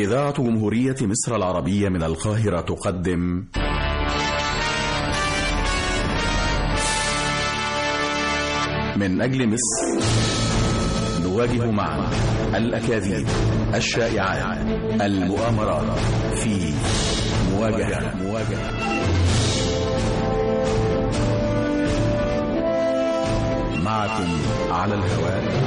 إذاعة جمهورية مصر العربية من القاهرة تقدم من أجل مصر، نواجه معا الأكاذيب، الشائعات، المؤامرات في مواجهة. معكم على الهواء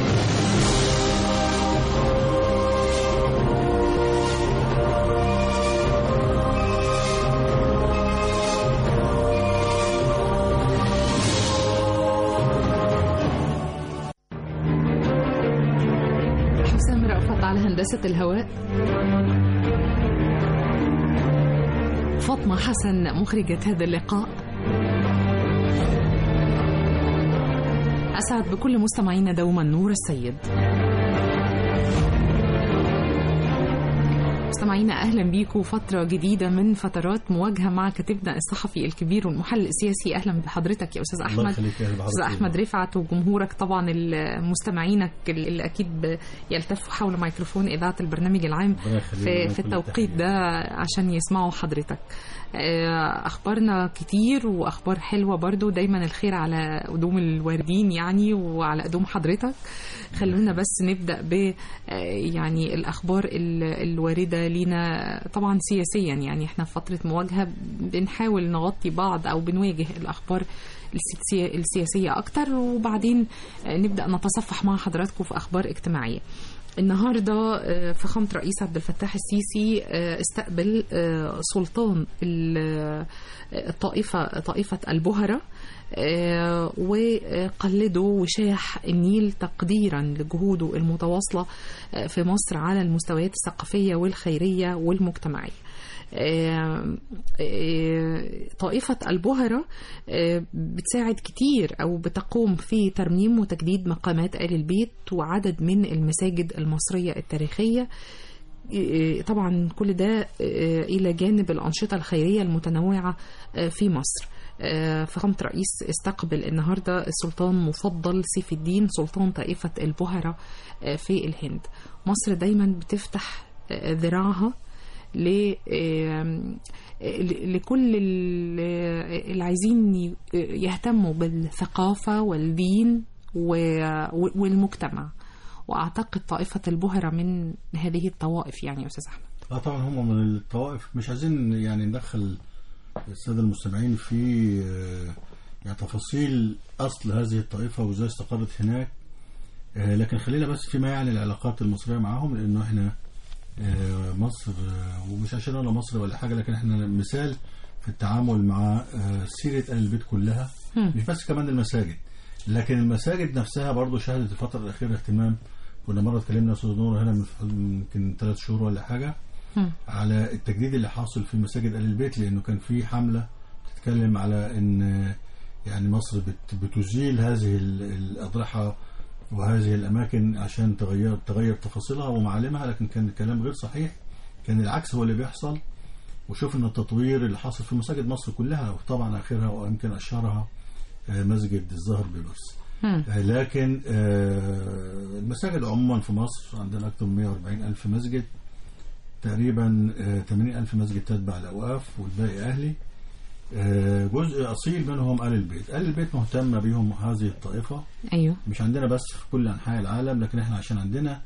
حسام رأفت على هندسة الهواء، فاطمة حسن مخرجة هذا اللقاء. أسعد بكل مستمعينا دوما نور السيد. مستمعينا أهلا بيكم فترة جديدة من فترات مواجهة مع كاتبنا الصحفي الكبير والمحلل السياسي. أهلا بحضرتك يا أستاذ أحمد. أستاذ أحمد رفعت وجمهورك طبعا المستمعينك اللي أكيد يلتفوا حول ميكروفون إذاعة البرنامج العام في التوقيت ده عشان يسمعوا حضرتك. أخبارنا كتير وأخبار حلوة برضو، دايما الخير على قدوم الواردين يعني وعلى قدوم حضرتك. خلونا بس نبدأ ب يعني الأخبار الواردة لينا طبعا سياسيا. يعني احنا في فترة مواجهة بنحاول نغطي بعض أو بنواجه الأخبار السياسية أكتر، وبعدين نبدأ نتصفح مع حضراتكم في أخبار اجتماعية. النهاردة فخامة رئيس عبد الفتاح السيسي استقبل سلطان طائفة البهرة وقلدوا وشاح النيل تقديرا لجهوده المتواصلة في مصر على المستويات الثقافية والخيرية والمجتمعية. طائفة البهرة بتساعد كتير أو بتقوم في ترميم وتجديد مقامات آل البيت وعدد من المساجد المصرية التاريخية. طبعا كل ده إلى جانب الأنشطة الخيرية المتنوعة في مصر. فخامة رئيس استقبل النهاردة السلطان مفضل سيف الدين سلطان طائفة البهرة في الهند. مصر دايما بتفتح ذراعها لكل اللي عايزين يهتموا بالثقافة والدين والمجتمع، وأعتقد طائفة البهرة من هذه الطوائف يعني يا أستاذ أحمد. طبعا هم من الطوائف، مش عايزين يعني ندخل السادة المستمعين في يعني تفاصيل أصل هذه الطائفة وإزاي استقرت هناك، لكن خلينا بس فيما يعني العلاقات المصرية معهم، لأنه إحنا مصر ومش عشان أنا مصر ولا حاجة، لكن إحنا مثال في التعامل مع سيرة آل البيت كلها، مش بس كمان المساجد، لكن المساجد نفسها برضو شهدت الفترة الأخيرة اهتمام. كنا مرة اتكلمنا أستاذ نور هنا من يمكن 3 شهور ولا حاجة على التجديد اللي حاصل في مساجد آل البيت، لأنه كان في حملة بتتكلم على إن يعني مصر بتزيل هذه الأضرحة وهذه الأماكن عشان تغير تفاصيلها ومعالمها، لكن كان الكلام غير صحيح، كان العكس هو اللي بيحصل. وشوفنا التطوير اللي حاصل في مساجد مصر كلها، وطبعا آخرها ويمكن أشهرها مسجد الزهر بيبرس. لكن المساجد عموما في مصر عندنا أكثر من 140 ألف مسجد، تقريبا 80 ألف مسجد تتبع الأوقاف والباقي أهلي. جزء أصيل منهم آل البيت. آل البيت مهتمة بهم هذه الطائفة. أيوه. مش عندنا بس في كل أنحاء العالم، لكن إحنا عشان عندنا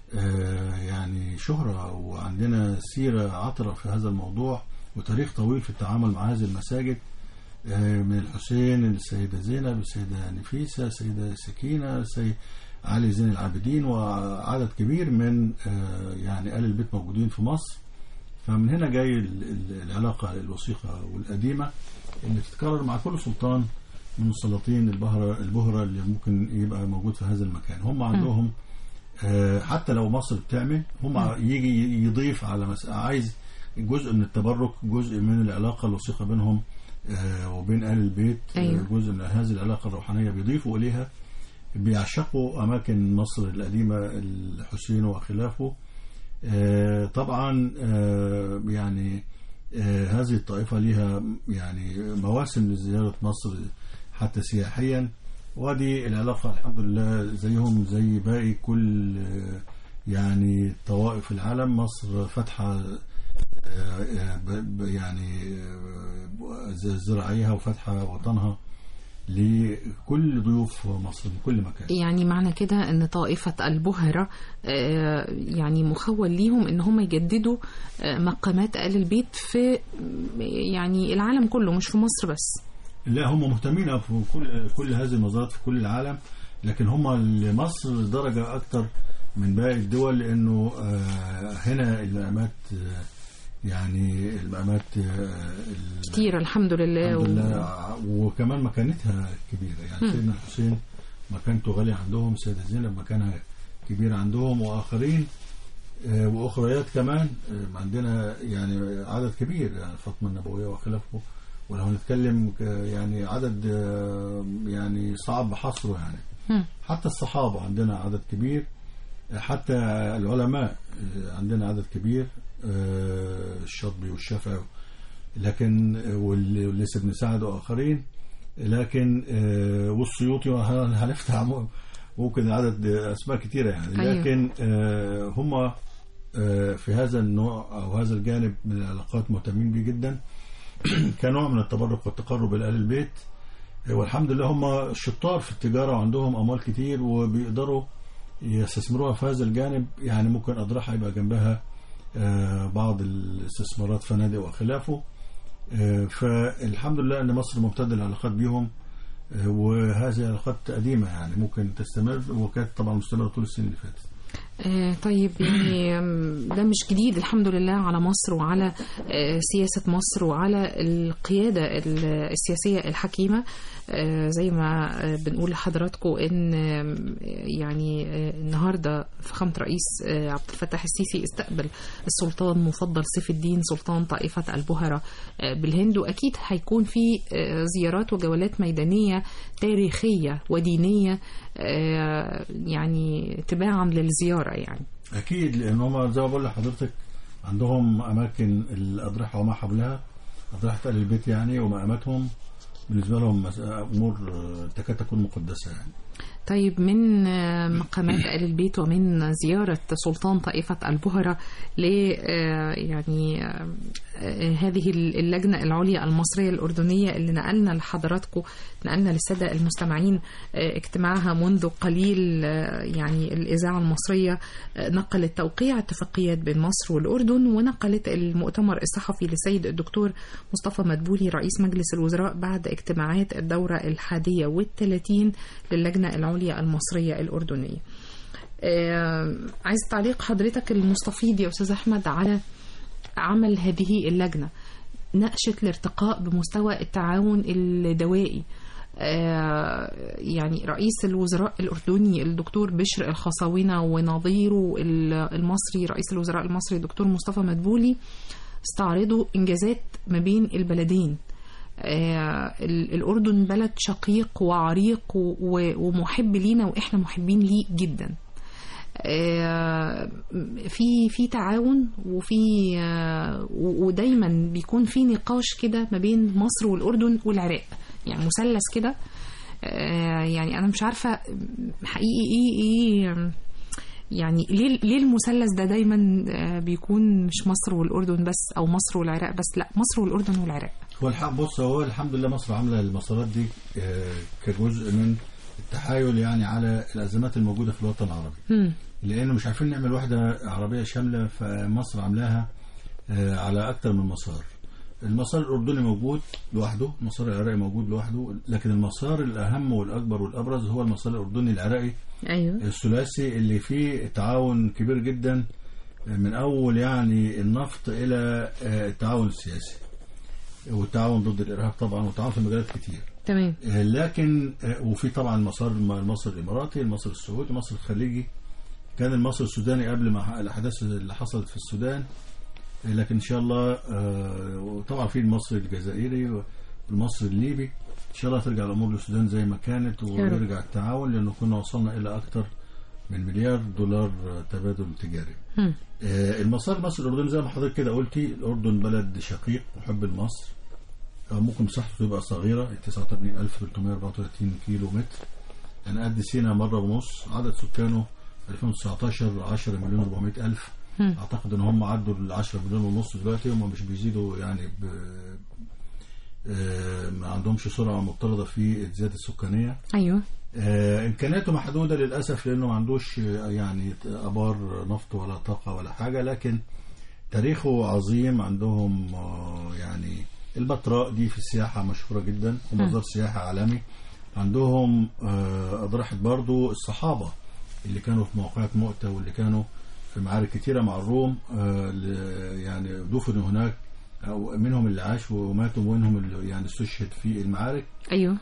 يعني شهرة وعندنا سيرة عطرة في هذا الموضوع وتاريخ طويل في التعامل مع هذه المساجد، من الحسين، السيدة زينب، السيدة نفيسة، السيدة سكينة، السيد علي زين العابدين، وعدد كبير من يعني آل البيت موجودين في مصر. فمن هنا جاي العلاقة الوثيقة والقديمة اللي تتكرر مع كل سلطان من السلاطين البهرة اللي ممكن يبقى موجود في هذا المكان. هم عندهم حتى لو مصر بتعمل، هم يجي يضيف على عايز جزء من التبرك، جزء من العلاقة الوثيقة بينهم وبين آل البيت. أيوه. جزء من هذه العلاقة الروحانية بيضيفوا إليها، بيعشقوا أماكن مصر القديمة، الحسين وخلافه. طبعا يعني هذه الطائفة لها يعني مواسم لزيارة مصر حتى سياحيا، ودي العلاقة الحمد لله زيهم زي باقي كل يعني طوائف العالم. مصر فاتحة يعني زراعيها وفاتحة وطنها لكل ضيوف مصر من كل مكان. يعني معنى كده ان طائفة البهرة يعني مخول ليهم ان هم يجددوا مقامات آل البيت في يعني العالم كله، مش في مصر بس. لا، هم مهتمين في كل هذه المزارات في كل العالم، لكن هم لمصر درجة أكتر من باقي الدول، لأنه هنا المقامات يعني المقامات كتير الحمد لله، وكمان مكانتها كبيرة. يعني سيدنا الحسين مكانته غالية عندهم، سيدة زينب مكانها كبير عندهم، وآخرين وأخريات كمان عندنا يعني عدد كبير، يعني فاطمة النبوية وخلافه. ولو نتكلم يعني عدد يعني صعب حصره يعني. حتى الصحابة عندنا عدد كبير، حتى العلماء عندنا عدد كبير، الشاطبي والشافعي، لكن والليث بن سعد وآخرين، لكن والسيوطي، هنفتح ممكن عدد أسماء كتيرة يعني. لكن هم في هذا النوع أو هذا الجانب من العلاقات مهتمين به جدا كنوع من التبرك والتقرب إلى آل البيت. والحمد لله هم شطار في التجارة وعندهم أموال كتير وبيقدروا يستثمروها في هذا الجانب. يعني ممكن أضرحها يبقى جنبها بعض الاستثمارات، فنادق وخلافه. فالحمد لله أن مصر ممتدة العلاقات بهم، وهذه علاقات قديمة يعني ممكن تستمر، وكانت طبعا مستمرة طول السنين اللي فاتت. طيب يعني ده مش جديد الحمد لله على مصر وعلى سياسة مصر وعلى القيادة السياسية الحكيمة. زي ما بنقول لحضراتكم ان يعني النهارده فخامة رئيس عبد الفتاح السيسي استقبل السلطان مفضل سيف الدين سلطان طائفة البهرة بالهند، واكيد هيكون في زيارات وجولات ميدانية تاريخية ودينية يعني تباعا للزيارة يعني. اكيد، لان هم زي ما بقول لحضرتك عندهم اماكن الاضرحة وما حولها، اضرحة آل البيت يعني ومقاماتهم بالنسبة لهم أمور تكاد تكون مقدسة يعني. طيب من مقامات آل البيت ومن زيارة سلطان طائفة البهرة ل يعني هذه اللجنة العليا المصرية الأردنية اللي نقلنا لحضراتكم، نقلنا للسادة المستمعين اجتماعها منذ قليل. يعني الإذاعة المصرية نقلت توقيع اتفاقيات بين مصر والأردن، ونقلت المؤتمر الصحفي للسيد الدكتور مصطفى مدبولي رئيس مجلس الوزراء بعد اجتماعات الدورة 31 للجنة العليا المصرية الأردنية. عايز تعليق حضرتك المستفيض يا أستاذ أحمد على عمل هذه اللجنة، ناقشت الارتقاء بمستوى التعاون الدوائي. يعني رئيس الوزراء الأردني الدكتور بشر الخصاوينة ونظيره المصري رئيس الوزراء المصري الدكتور مصطفى مدبولي استعرضوا إنجازات ما بين البلدين. الأردن بلد شقيق وعريق ومحب لينا، وإحنا محبين ليه جدا. في تعاون ودايما بيكون في نقاش كده ما بين مصر والأردن والعراق، يعني مثلث كده. يعني أنا مش عارفة حقيقي إيه يعني ليه المثلث ده دايما بيكون مش مصر والأردن بس أو مصر والعراق بس، لا مصر والأردن والعراق. هو الحمد لله مصر عاملة المسارات دي كجزء من التحايل يعني على الأزمات الموجودة في الوطن العربي. لأنه مش عارفين نعمل وحدة عربية شاملة، فمصر عاملاها على أكتر من مسار. المسار الأردني موجود لوحده، المسار العراقي موجود لوحده، لكن المسار الأهم والأكبر والأبرز هو المسار الأردني العراقي. أيوه. الثلاثي اللي فيه تعاون كبير جدا من أول يعني النفط إلى التعاون السياسي والتعاون ضد الإرهاب طبعا، والتعاون في مجالات كتير. تمام. لكن وفي طبعا المصر الإماراتي، المصر السعودي، المصر الخليجي، كان المصر السوداني قبل ما الأحداث اللي حصلت في السودان، لكن إن شاء الله وطبعا في المصري الجزائري والمصري الليبي، إن شاء الله ترجع الأمور للسودان زي ما كانت ويرجع التعاون، لأنه كنا وصلنا إلى أكثر من $1 مليار تبادل تجاري. المسار مصر الأردن زي ما حضرتك كده قلتي، الأردن بلد شقيق محب لمصر، ممكن مساحته تبقى صغيرة 89,334 كيلو متر، يعني قد سينا مرة ونص، عدد سكانه 2019 10 مليون 400 ألف. أعتقد إن هم عدوا ال 10 مليون ونص دلوقتي، هم مش بيزيدوا يعني ما عندهمش سرعة مضطردة في الزيادة السكانية. أيوه. إمكانياته محدودة للأسف لأنه ما عندوش يعني آبار نفط ولا طاقة ولا حاجة، لكن تاريخه عظيم. عندهم يعني البتراء دي في السياحة مشهورة جدا ومصدر سياحة عالمي. عندهم أضرحة برضو الصحابة اللي كانوا في موقعة مؤتة واللي كانوا في معارك كتيرة مع الروم، يعني دفنوا هناك، أو منهم اللي عاش وماتوا ومنهم اللي يعني استشهد في المعارك. أيوه.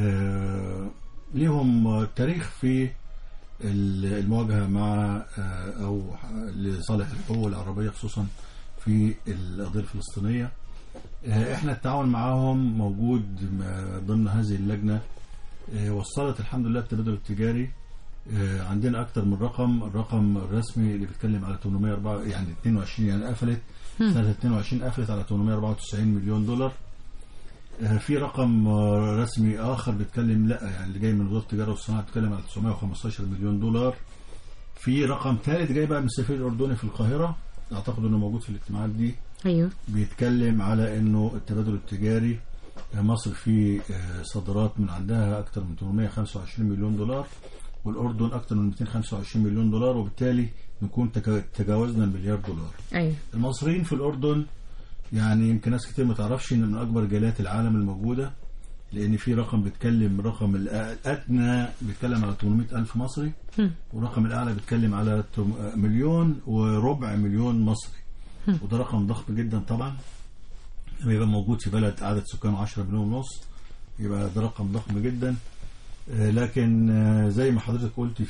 ليهم تاريخ في المواجهة مع أو لصالح الحقوق العربية خصوصا في القضية الفلسطينية. احنا التعاون معهم موجود ضمن هذه اللجنة. وصلت الحمد لله التبادل التجاري عندنا أكثر من رقم. الرقم الرسمي اللي بيتكلم على 804 يعني 22 يعني قفلت سنة 22 قفلت على 894 مليون دولار. في رقم رسمي آخر بيتكلم لا يعني اللي جاي من وزارة التجارة والصناعة بيتكلم على 915 مليون دولار. في رقم ثالث جاي بقى من السفير الأردني في القاهرة، أعتقد إنه موجود في الاجتماعات دي. أيوه. بيتكلم على إنه التبادل التجاري مصر في صادرات من عندها أكثر من 825 مليون دولار والأردن أكثر من 225 مليون دولار، وبالتالي نكون تجاوزنا المليار دولار. أيوه. المصريين في الأردن يعني يمكن ناس كتير ما تعرفش إن من أكبر جاليات العالم الموجودة، لأن في رقم بيتكلم رقم الأدنى بيتكلم على 800 ألف مصري، ورقم الأعلى بيتكلم على 1.4 مليون مصري، وده رقم ضخم جدا طبعا. لما يبقى موجود في بلد عدد سكانه 10 مليون ونص يبقى ده رقم ضخم جدا. لكن زي ما حضرتك قلت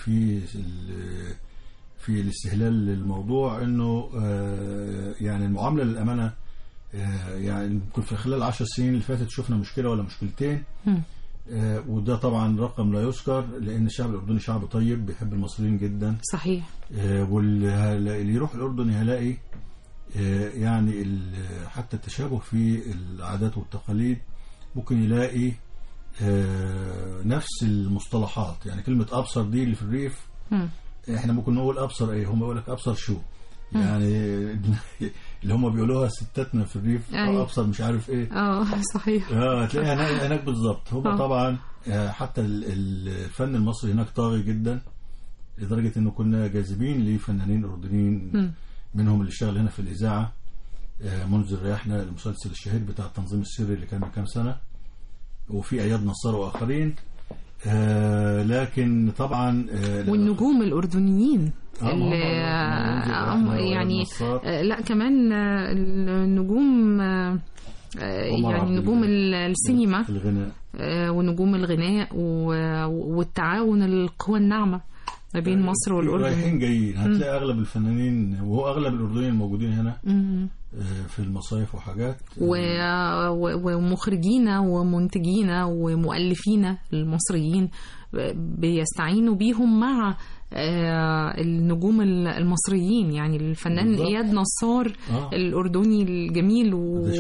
في الاستهلال للموضوع انه يعني المعامله للامانه يعني يمكن في خلال 10 سنين اللي فاتت شفنا مشكله ولا مشكلتين، وده طبعا رقم لا يذكر لان الشعب الاردني شعب طيب بيحب المصريين جدا. صحيح. واللي يروح الاردن هيلاقي يعني حتى التشابه في العادات والتقاليد، ممكن يلاقي نفس المصطلحات. يعني كلمة أبصر دي اللي في الريف احنا ممكن نقول أبصر ايه، هم يقول لك أبصر شو يعني اللي هم بيقولوها ستاتنا في الريف أبصر مش عارف ايه. صحيح. هتلاقيها هناك بالظبط. هم طبعا حتى الفن المصري هناك طاغي جدا لدرجة انه كنا جاذبين لفنانين أردنيين منهم اللي اشتغل هنا في الإذاعة منذ رياحنا المسلسل الشهير بتاع التنظيم السري اللي كان من كام سنة، وفي أياد نصار وآخرين. لكن طبعا والنجوم الأردنيين يعني لا كمان النجوم يعني نجوم السينما ونجوم الغناء والتعاون القوى الناعمة ما بين مصر والأردن رايحين جايين. هتلاقي أغلب الفنانين وهو أغلب الأردنيين الموجودين هنا في المصايف وحاجات ومخرجين ومنتجين ومؤلفين المصريين بيستعينوا بيهم مع النجوم المصريين. يعني الفنان إياد نصار الأردني الجميل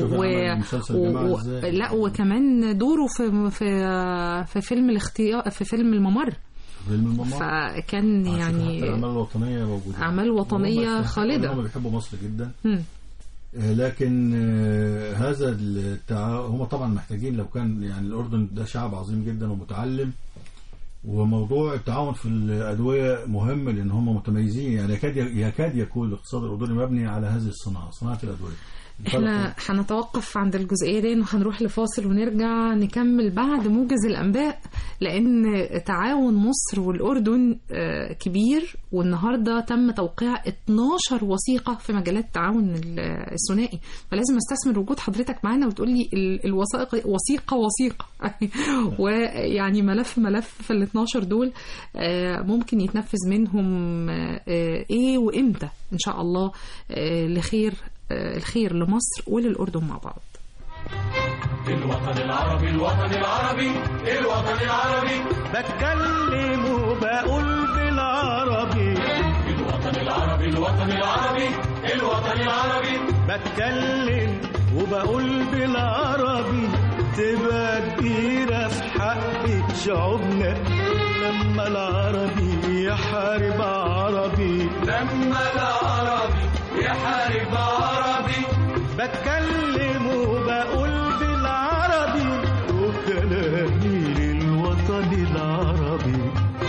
لا وكمان دوره في فيلم الاختيار في فيلم الممر. فكان يعني أعمال وطنية خالدة. هم بيحبوا مصر جدا. لكن هذا هم طبعا محتاجين. لو كان يعني الأردن ده شعب عظيم جدا ومتعلم، وموضوع التعاون في الأدوية مهم لأن هم متميزين. يعني يكاد يكون الاقتصاد الأردني مبني على هذه الصناعة، صناعة الأدوية. احنا هنتوقف عند الجزئية دي وهنروح لفاصل ونرجع نكمل بعد موجز الأنباء، لأن تعاون مصر والأردن كبير، والنهاردة تم توقيع 12 وثيقة في مجالات التعاون الثنائي. فلازم استثمر وجود حضرتك معانا وتقولي الوثائق وثيقة ويعني ملف في ال 12 دول ممكن يتنفذ منهم ايه وامتى ان شاء الله الخير لمصر وللأردن مع بعض. الوطن العربي الوطن العربي الوطن العربي، بتكلم وبقول بالعربي. الوطن العربي الوطن العربي الوطن العربي، بتكلم وبقول بالعربي. تبقى كبيرة في حق شعوبنا لما العربي يحارب عربي، لما العربي يحارب عربي بتكلم وبقول بالعربي وكلامي للوطن العربي.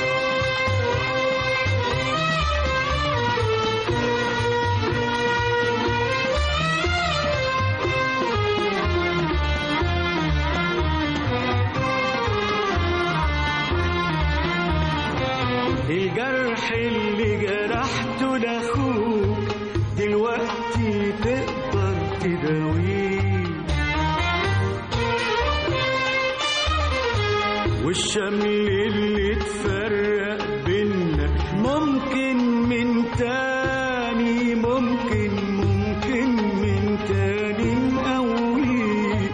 الجرح اللي جرحته لاخوك دلوقتي تقدر تداويه، والشمل اللي اتفرق بينا ممكن من تاني، ممكن من تاني نقويه.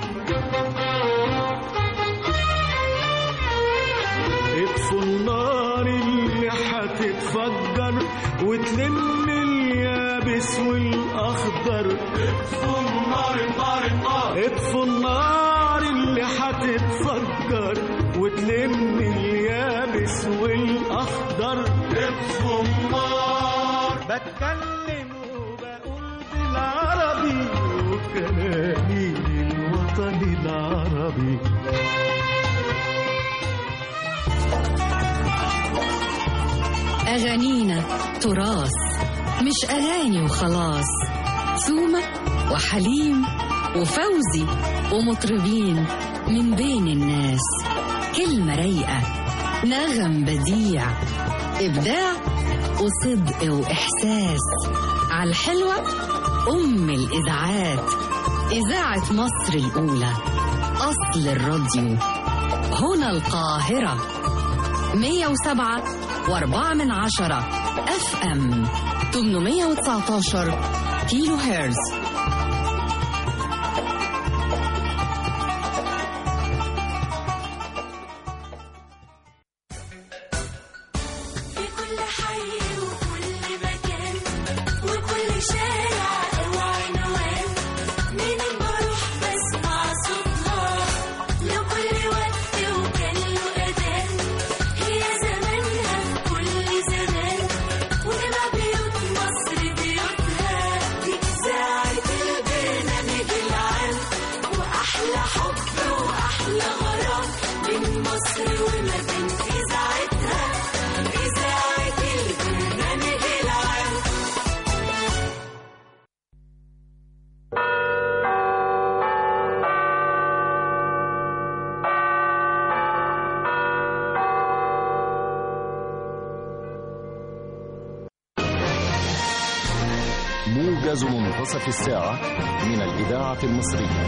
اطفوا النار اللي هتتفجر وتلم اليابس والاخضر، اطفوا النار اطفوا النار اللي هتتفجر وتلم اليابس والاخضر، اطفوا النار. بتكلم وبقول بالعربي وكلامي للوطن العربي. أغانينا تراث مش أغاني وخلاص، سومة وحليم وفوزي ومطربين من بين الناس، كلمة رايقة نغم بديع إبداع وصدق وإحساس، عالحلوة أم الإذاعات، إذاعة مصر الأولى، أصل الراديو، هنا القاهرة 107.4 FM 819 كيلو هرتز. موجز منتصف الساعة من الإذاعة المصرية.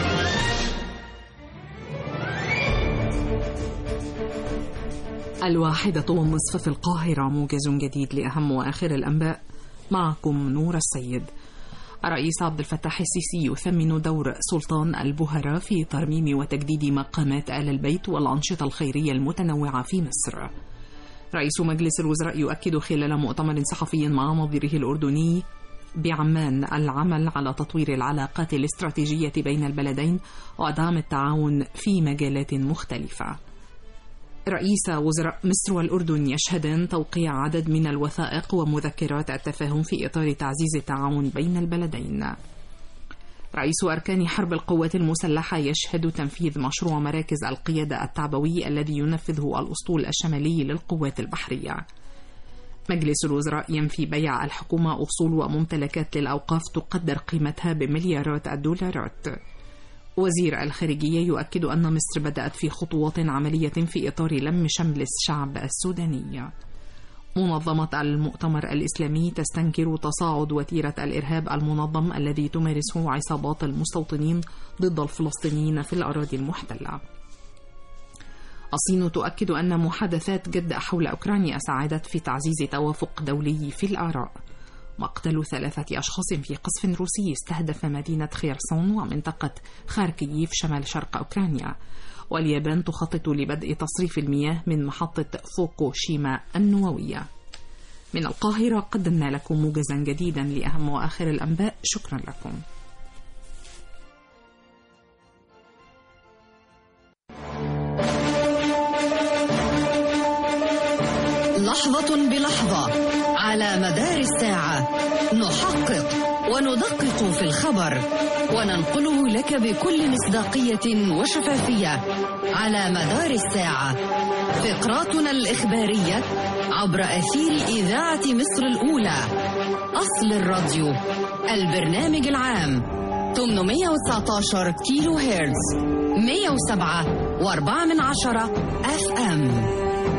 الواحدة والنصف في القاهرة، موجز جديد لأهم وآخر الأنباء، معكم نور السيد. الرئيس عبد الفتاح السيسي يثمن دور سلطان البهرة في ترميم وتجديد مقامات آل البيت والأنشطة الخيرية المتنوعة في مصر. رئيس مجلس الوزراء يؤكد خلال مؤتمر صحفي مع نظيره الأردني بعمان العمل على تطوير العلاقات الاستراتيجية بين البلدين ودعم التعاون في مجالات مختلفة. رئيس وزراء مصر والأردن يشهدان توقيع عدد من الوثائق ومذكرات التفاهم في إطار تعزيز التعاون بين البلدين. رئيس أركان حرب القوات المسلحة يشهد تنفيذ مشروع مراكز القيادة التعبوي الذي ينفذه الأسطول الشمالي للقوات البحرية. مجلس الوزراء ينفي بيع الحكومة أصول وممتلكات للأوقاف تقدر قيمتها بمليارات الدولارات. وزير الخارجية يؤكد أن مصر بدأت في خطوات عملية في إطار لم شمل الشعب السوداني. منظمة المؤتمر الإسلامي تستنكر تصاعد وتيرة الإرهاب المنظم الذي تمارسه عصابات المستوطنين ضد الفلسطينيين في الأراضي المحتلة. الصين تؤكد أن محادثات جدة حول أوكرانيا ساعدت في تعزيز توافق دولي في الآراء. مقتل 3 أشخاص في قصف روسي استهدف مدينة خيرسون ومنطقة خاركييف شمال شرق أوكرانيا. واليابان تخطط لبدء تصريف المياه من محطة فوكوشيما النووية. من القاهرة قدمنا لكم موجزا جديدا لأهم وآخر الأنباء. شكرا لكم. لحظة لحظة بلحظة على مدار الساعة نحقق وندقق في الخبر وننقله لك بكل مصداقية وشفافية على مدار الساعة. فقراتنا الإخبارية عبر أثير إذاعة مصر الأولى. أصل الراديو، البرنامج العام، 819 كيلو هيرتز، 107.4 FM.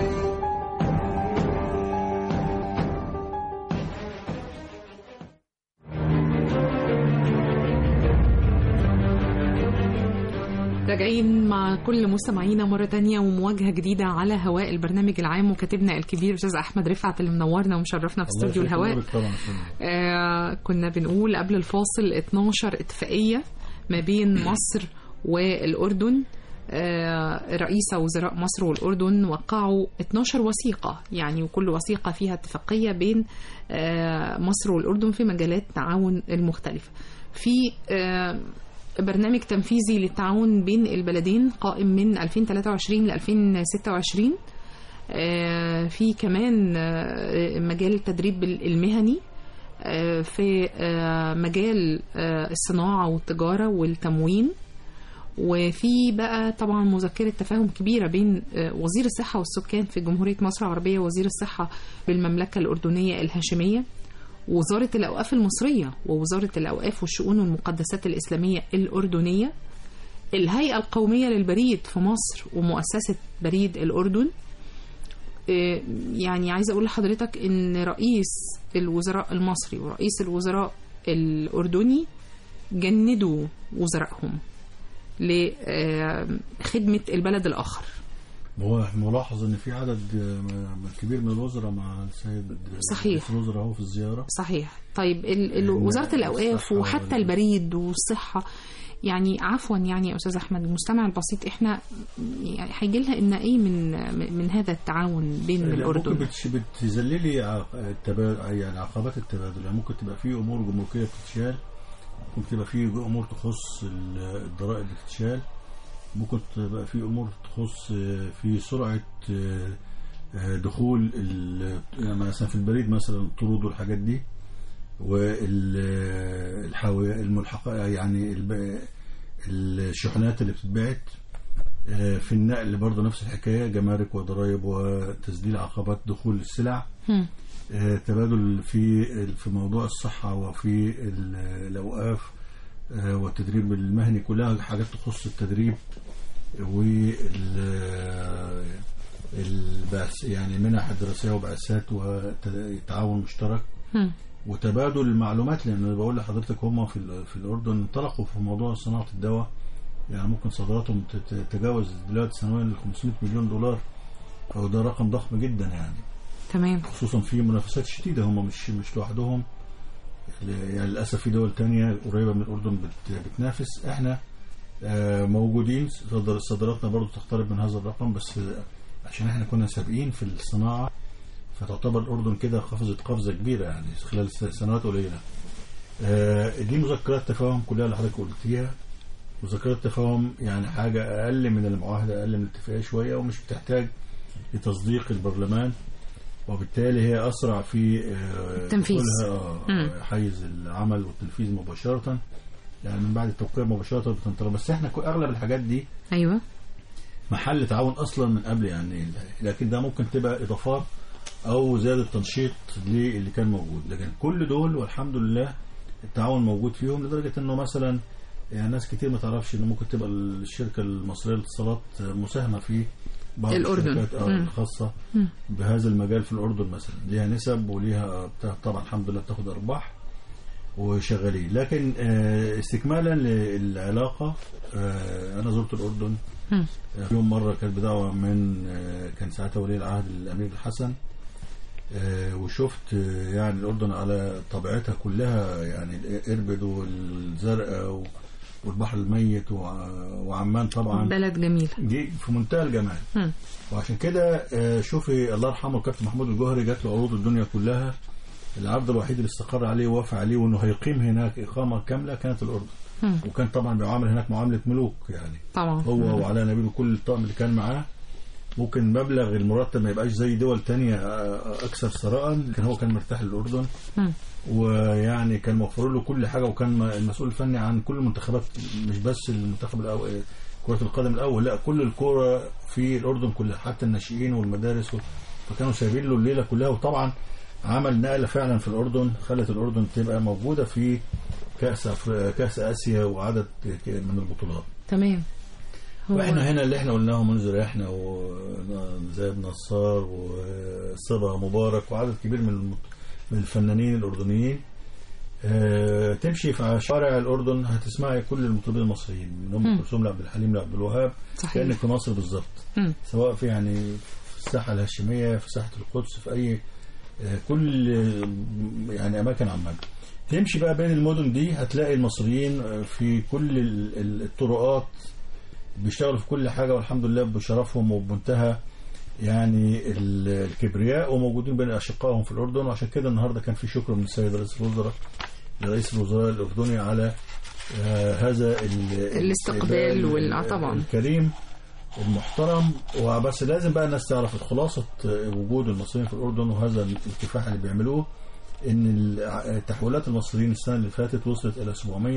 راجعين مع كل مستمعينا مرة تانية ومواجهة جديدة على هواء البرنامج العام، وكاتبنا الكبير أستاذ أحمد رفعت اللي منورنا ومشرفنا في استوديو الهواء. كنا بنقول قبل الفاصل 12 اتفاقية ما بين مصر والأردن. رئيس وزراء مصر والأردن وقعوا 12 وثيقة يعني، وكل وثيقة فيها اتفاقية بين مصر والأردن في مجالات التعاون المختلفة. في برنامج تنفيذي للتعاون بين البلدين قائم من 2023 ل 2026. في كمان مجال التدريب المهني، في مجال الصناعة والتجارة والتموين، وفي بقى طبعا مذكرة تفاهم كبيرة بين وزير الصحة والسكان في جمهورية مصر العربية ووزير الصحة بالمملكة الأردنية الهاشمية، ووزارة الأوقاف المصرية ووزارة الأوقاف والشؤون والمقدسات الإسلامية الأردنية، الهيئة القومية للبريد في مصر ومؤسسة بريد الأردن. يعني عايزة أقول لحضرتك إن رئيس الوزراء المصري ورئيس الوزراء الأردني جندوا وزرائهم لخدمة البلد الآخر. هو ملاحظ ان في عدد كبير من الوزراء مع السيد صحيح الوزراء هو في الزياره. صحيح. طيب وزاره الاوقاف وحتى البريد والصحه، يعني عفوا يعني يا استاذ احمد المستمع البسيط، احنا يعني هيجي لها ان ايه من هذا التعاون بين الاردن؟ ممكن بتذللي يعني عقبات التبادل، يعني ممكن تبقى في امور جمركيه بتتشال، ممكن تبقى في امور تخص الضرائب بتتشال، ممكن تبقى في امور تخص في سرعه دخول يعني مثلا في البريد مثلا الطرود والحاجات دي، والحاويه الملحقه يعني الشحنات اللي بتتبعت. في النقل برضه نفس الحكايه، جمارك وضرائب وتسجيل عقبات دخول السلع. تبادل في موضوع الصحه وفي الاوقاف والتدريب المهني، كلها حاجات تخص التدريب يعني منح الدراسية وبعثات وتعاون مشترك وتبادل المعلومات. لأن أنا بقول لحضرتك هم في الأردن انطلقوا في موضوع صناعة الدواء، يعني ممكن صادراتهم تتجاوز دلوقتي سنويا ال 500 مليون دولار، أو ده رقم ضخم جدا يعني. تمام. خصوصا في منافسات شديدة، هم مش لوحدهم يعني، للأسف في دول تانية قريبة من الأردن بتنافس. احنا موجودين، صادراتنا برضو تقترب من هذا الرقم، بس عشان احنا كنا سابقين في الصناعة، فتعتبر الأردن كده قفزت قفزة كبيرة يعني خلال سنوات قليلة. دي مذكرات تفاهم كلها اللي حضرتك قلتيها. مذكرات تفاهم يعني حاجة أقل من المعاهدة، أقل من الاتفاقية شوية، ومش بتحتاج لتصديق البرلمان، وبالتالي هي أسرع في التنفيذ، حيز العمل والتنفيذ مباشرة، يعني من بعد التوقيع مباشرة بتنطلق. بس احنا أغلب الحاجات دي أيوة محل تعاون أصلا من قبل يعني، لكن ده ممكن تبقى إضافات أو زيادة تنشيط اللي كان موجود. لكن كل دول والحمد لله التعاون موجود فيهم، لدرجة إنه مثلا يعني ناس كتير ما تعرفش إنه ممكن تبقى الشركة المصرية للاتصالات مساهمة في بعض الشركات الخاصة بهذا المجال في الأردن مثلا، ليها نسب وليها طبعا الحمد لله بتاخد أرباح وشغالين. لكن استكمالا للعلاقة، أنا زرت الأردن يوم مرة، كانت بدعوة من كان ساعتها ولي العهد الأمير الحسن، وشفت يعني الأردن على طبيعتها كلها، يعني إربد والزرقاء والبحر الميت وعمان طبعا بلد جميل دي في منتهى الجمال. وعشان كده شوفي الله يرحمه الكابتن محمود الجوهري، جات له عروض الدنيا كلها، العرض الوحيد اللي استقر عليه ووافق عليه وانه هيقيم هناك إقامة كاملة كانت الأردن. وكان طبعا بيعامل هناك معاملة ملوك يعني، طبعا هو وعلى نبيله كل الطاقم اللي كان معاه ممكن مبلغ المرتب ما يبقاش زي دول تانية أكثر ثراء، لكن هو كان مرتاح للأردن ويعني كان موفر له كل حاجة، وكان المسؤول الفني عن كل المنتخبات، مش بس المنتخب الأول كرة القدم الأول، لا كل الكرة في الأردن كلها، حتى الناشئين والمدارس فكانوا سايبين له الليلة كلها. وطبعا عمل نقلة فعلا في الأردن، خلت الأردن تبقى موجودة في كأس آسيا وعدد من البطولات. تمام. واحنا هنا اللي احنا قلناه منذر احنا وزايد نصار وصبا مبارك وعدد كبير من الفنانين الأردنيين. تمشي في شارع الأردن هتسمعي كل المطربين المصريين من أم كلثوم لعبد الحليم لعبد الوهاب، كأنك في مصر بالظبط، سواء في يعني في الساحة الهاشمية، في ساحة القدس، في أي كل يعني أماكن عامة. تمشي بقى بين المدن دي هتلاقي المصريين في كل الطرقات بيشتغلوا في كل حاجة، والحمد لله بشرفهم وبمنتهى يعني الكبرياء، وموجودين بين أشقائهم في الأردن. وعشان كده النهاردة كان في شكر من السيد رئيس الوزراء الأردني على هذا الاستقبال طبعا الكريم المحترم. وبس لازم بقى الناس تعرف خلاصة وجود المصريين في الأردن وهذا الكفاح اللي بيعملوه، إن تحويلات المصريين السنة اللي فاتت وصلت إلى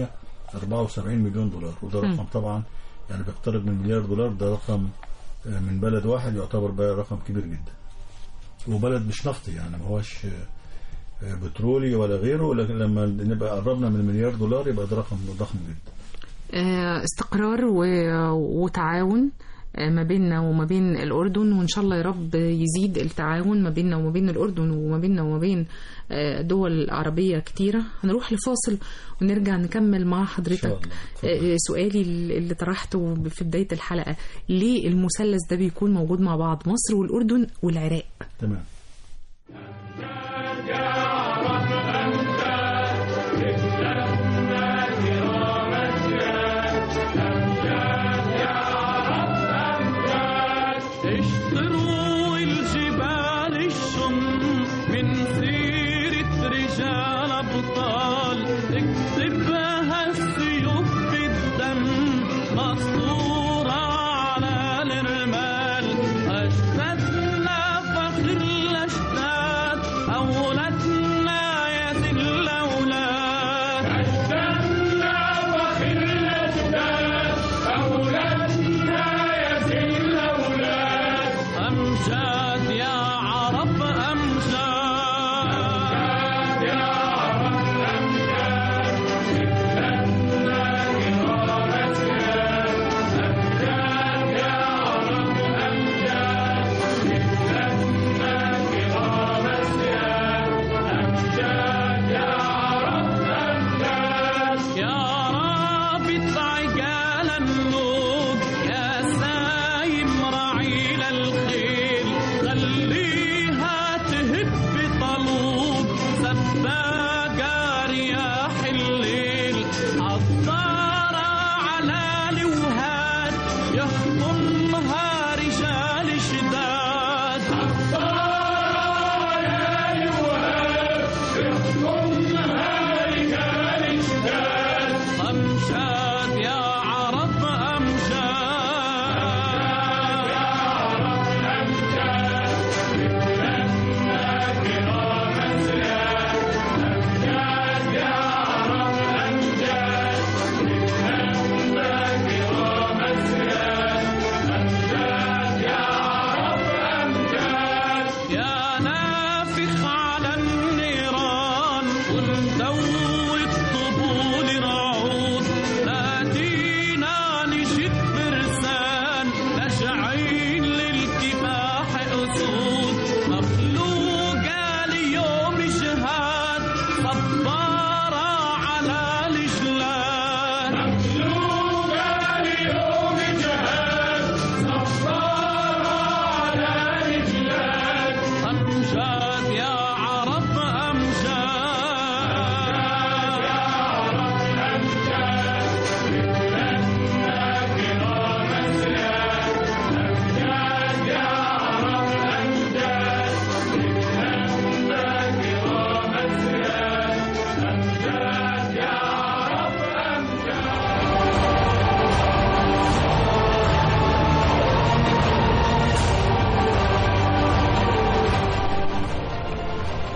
774 مليون دولار، وده رقم طبعا يعني بيقترب من مليار دولار. ده رقم من بلد واحد يعتبر بقى رقم كبير جدا، وبلد مش نفطي يعني ما هوش بترولي ولا غيره، لكن لما نبقى قربنا من مليار دولار يبقى ده رقم ضخم جدا. استقرار وتعاون ما بيننا وما بين الأردن، وإن شاء الله يا رب يزيد التعاون ما بيننا وما بين الأردن وما بيننا وما بين دول عربية كتيرة. هنروح لفاصل ونرجع نكمل مع حضرتك. سؤالي اللي طرحته في بداية الحلقة، ليه المثلث ده بيكون موجود مع بعض، مصر والأردن والعراق؟ تمام.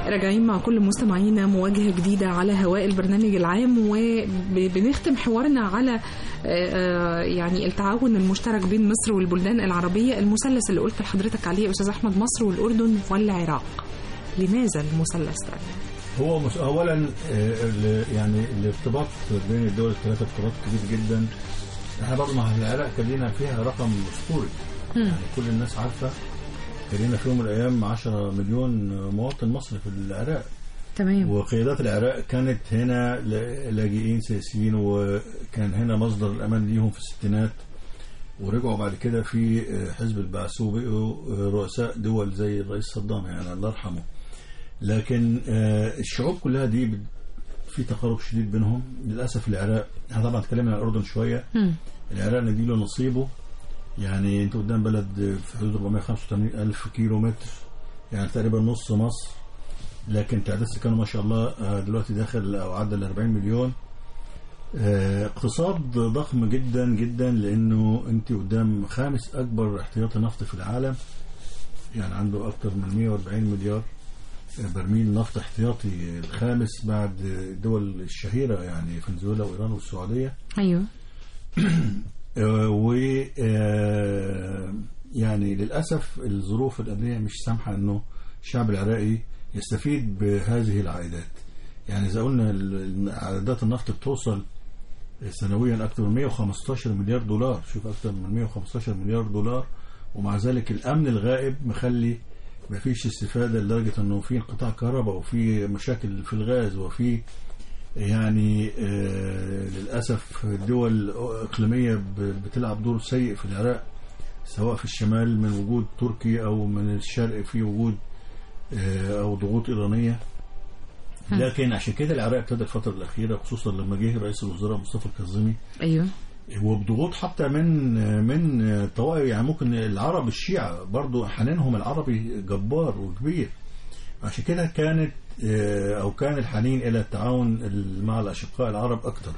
راجعين مع كل مستمعينا مواجهة جديدة على هواء البرنامج العام، وبنختم حوارنا على يعني التعاون المشترك بين مصر والبلدان العربية، المثلث اللي قلت لحضرتك عليه أستاذ أحمد، مصر والأردن والعراق. لماذا المثلث ده؟ هو أولا يعني الارتباط بين الدول الثلاثة ارتباط كبير جدا. احنا برضه مع العراق كان لنا فيها رقم أسطوري، يعني كل الناس عارفة كان لنا في يوم من الأيام 10 مليون مواطن مصري في العراق. تمام. وقيادات العراق كانت هنا لاجئين سياسيين، وكان هنا مصدر الأمان ليهم في الستينات، ورجعوا بعد كده في حزب البعث وبقوا رؤساء دول زي الرئيس صدام، يعني الله يرحمه. لكن الشعوب كلها دي في تقارب شديد بينهم. للأسف العراق، احنا طبعا اتكلمنا عن الأردن شوية، العراق نديله نصيبه. يعني انت قدام بلد في حدود 485,000 كيلو متر، يعني تقريبا نص مصر، لكن تعداد سكانه ما شاء الله دلوقتي داخل او عدى ال 40 مليون. اقتصاد ضخم جدا جدا، لانه انت قدام خامس اكبر احتياطي نفط في العالم، يعني عنده اكثر من 140 مليار برميل نفط احتياطي، الخامس بعد الدول الشهيرة يعني فنزويلا وإيران والسعودية. أيوه. و يعني للأسف الظروف الأمنية مش سامحة أنه الشعب العراقي يستفيد بهذه العائدات. يعني إذا قلنا عائدات النفط بتوصل سنويا أكثر من 115 مليار دولار، شوف أكثر من 115 مليار دولار، ومع ذلك الأمن الغائب مخلي ما فيش استفادة، لدرجة أنه في انقطاع كهرباء وفي مشاكل في الغاز، وفي يعني للأسف دول إقليمية بتلعب دور سيء في العراق، سواء في الشمال من وجود تركي أو من الشرق في وجود أو ضغوط إيرانية. لكن عشان كده العراق ابتدى الفترة الأخيرة، خصوصا لما جه رئيس الوزراء مصطفى الكاظمي، أيوه، وبضغوط حتى من طوائف، يعني ممكن العرب الشيعة برضو حنينهم العربي جبار وكبير. عشان كده كانت أو كان الحنين إلى التعاون مع الأشقاء العرب أكتر.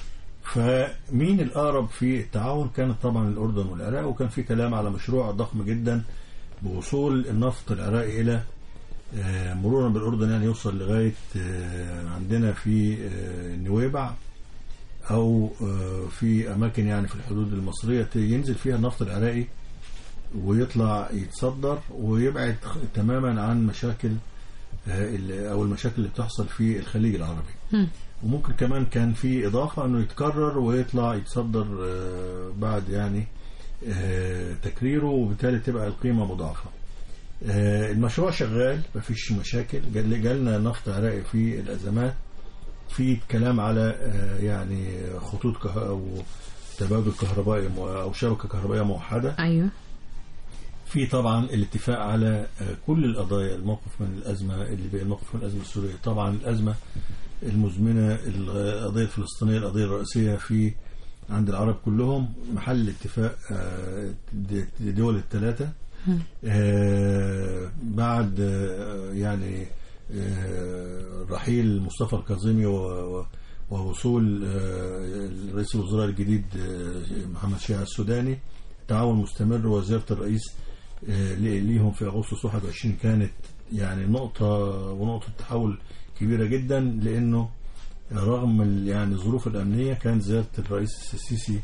فمين الأقرب في التعاون؟ كانت طبعا الأردن والعراق، وكان في كلام على مشروع ضخم جدا بوصول النفط العراقي إلى مرورا بالأردن، يعني يوصل لغاية عندنا في نويبع أو في أماكن يعني في الحدود المصرية ينزل فيها النفط العراقي ويطلع يتصدر ويبعد تماما عن مشاكل أو المشاكل اللي بتحصل في الخليج العربي. وممكن كمان كان في إضافة أنه يتكرر ويطلع يتصدر بعد يعني تكريره، وبالتالي تبقى القيمة مضاعفة. المشروع شغال، مفيش مشاكل، جالنا نفط عراقي في الأزمات، في كلام على يعني خطوط أو تبادل كهربائي أو شبكة كهربائية موحدة. أيوه. في طبعا الاتفاق على كل القضايا، الموقف من الأزمة اللي بقى الموقف من الأزمة السورية، طبعا الأزمة المزمنة، القضية الفلسطينية، القضية الرئيسية في عند العرب كلهم، محل اتفاق دول الثلاثة. بعد يعني رحيل مصطفى الكاظمي ووصول رئيس الوزراء الجديد محمد شيع السوداني، تعاون مستمر، وزيارة الرئيس ليهم في أغسطس 21 كانت يعني نقطة تحول كبيرة جدا، لأنه رغم يعني الظروف الأمنية كان زيارة الرئيس السيسي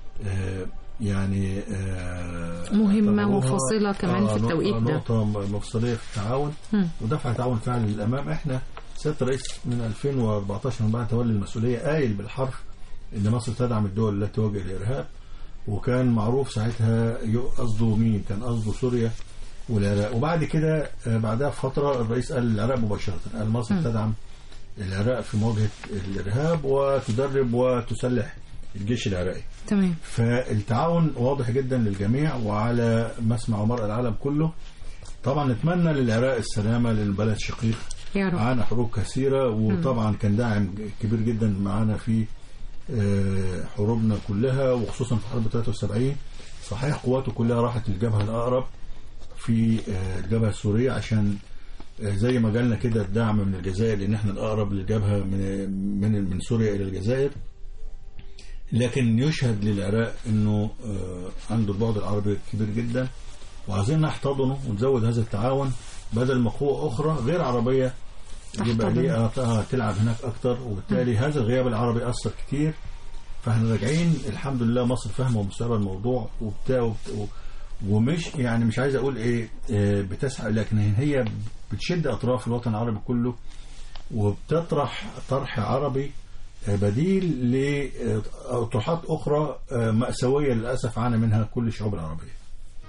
يعني مهمة وفاصلة كمان في التوقيت ده، نقطة مفصلية في التعاون ودفع تعاون فعلا للأمام. احنا سيادة الرئيس من 2014 من بعد تولي المسؤولية قايل بالحرف إن مصر تدعم الدول التي تواجه الإرهاب، وكان معروف ساعتها قصده مين، كان قصده سوريا والعراق. وبعد كده بعدها بفترة الرئيس قال العراق مباشرة، قال مصر تدعم العراق في مواجهة الإرهاب وتدرب وتسلح الجيش العراقي. تمام. فالتعاون واضح جدا للجميع وعلى مسمع ومرأى العالم كله. طبعا نتمنى للعراق السلامة، للبلد شقيق معانا حروب كثيرة، وطبعا كان داعم كبير جدا معانا في حروبنا كلها، وخصوصا في حرب 73. صحيح قواته كلها راحت للجبهة الأقرب في الجبهة السورية، عشان زي ما جالنا كده الدعم من الجزائر، لأن احنا الأقرب للجبهة من سوريا إلى الجزائر. لكن يشهد للعراق أنه عنده البعد العربي كبير جدا، وعايزين نحتضنه ونزود هذا التعاون بدل ما قوة أخرى غير عربية يبقى ليه تلعب هناك اكتر، وبالتالي هذا الغياب العربي اثر كتير. فاحنا راجعين الحمد لله، مصر فاهمه ومستوعبه الموضوع وبتاع ومش يعني مش عايز اقول ايه بتسعى، لكن هي بتشد اطراف الوطن العربي كله وبتطرح طرح عربي بديل لأطروحات أخرى مأساوية للأسف عانى منها كل الشعوب العربية.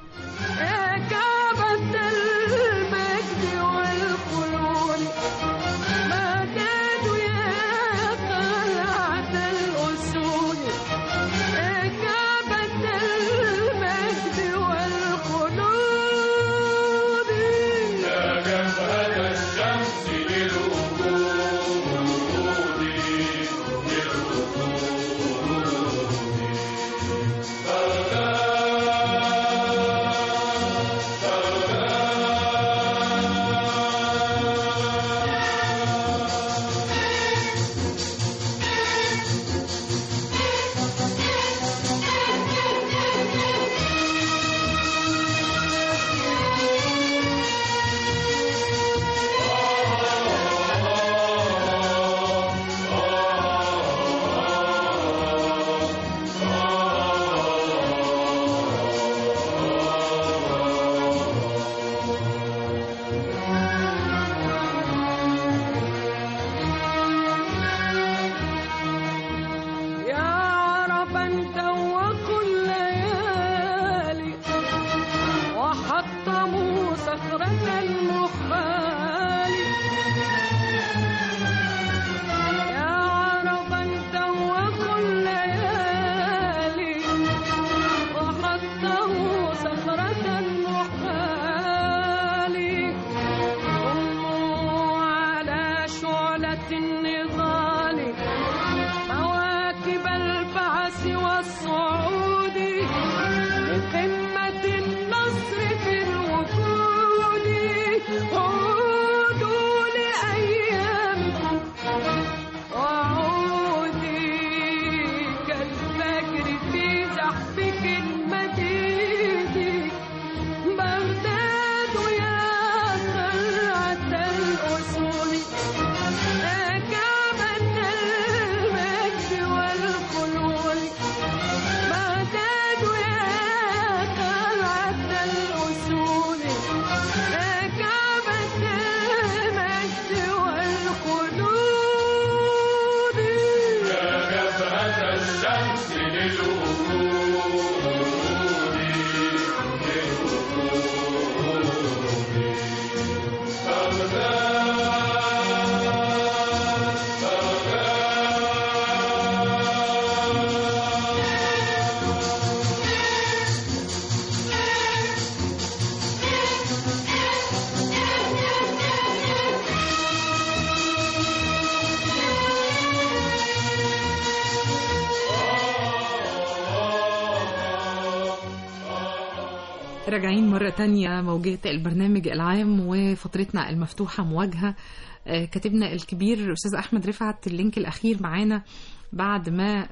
راجعين مرة تانية موجة البرنامج العام وفترتنا المفتوحة مواجهة. كاتبنا الكبير أستاذ أحمد رفعت اللينك الأخير معانا بعد ما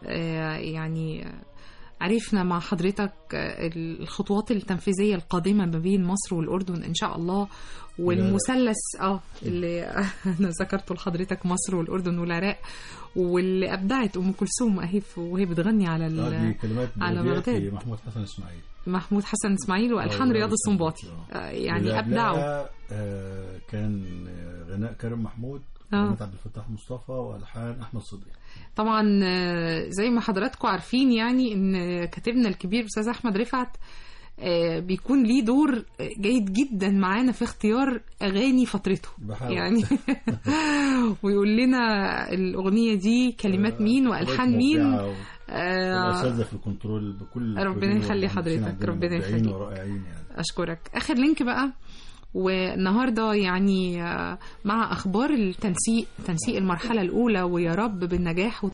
يعني عرفنا مع حضرتك الخطوات التنفيذية القادمة ما بين مصر والأردن إن شاء الله، والمثلث اللي أنا ذكرته لحضرتك، مصر والأردن والعراق، واللي أبدعت أم كلثوم وهي بتغني على على بغداد محمود حسن إسماعيل وألحان رياض السنباطي. يعني أبدعوا. كان غناء كريم محمود، غناء عبد الفتاح مصطفى، وألحان أحمد صديق. طبعا زي ما حضراتكم عارفين يعني إن كاتبنا الكبير أستاذ أحمد رفعت بيكون ليه دور جيد جدا معانا في اختيار أغاني فترته يعني ويقول لنا الأغنية دي كلمات مين وألحان مين. أستاذ في الكنترول بكل ربنا يخلي حضرتك، ربنا يخليك، يعني. أشكرك. آخر لينك بقى، والنهاردة يعني مع أخبار تنسيق المرحلة الأولى، ويا رب بالنجاح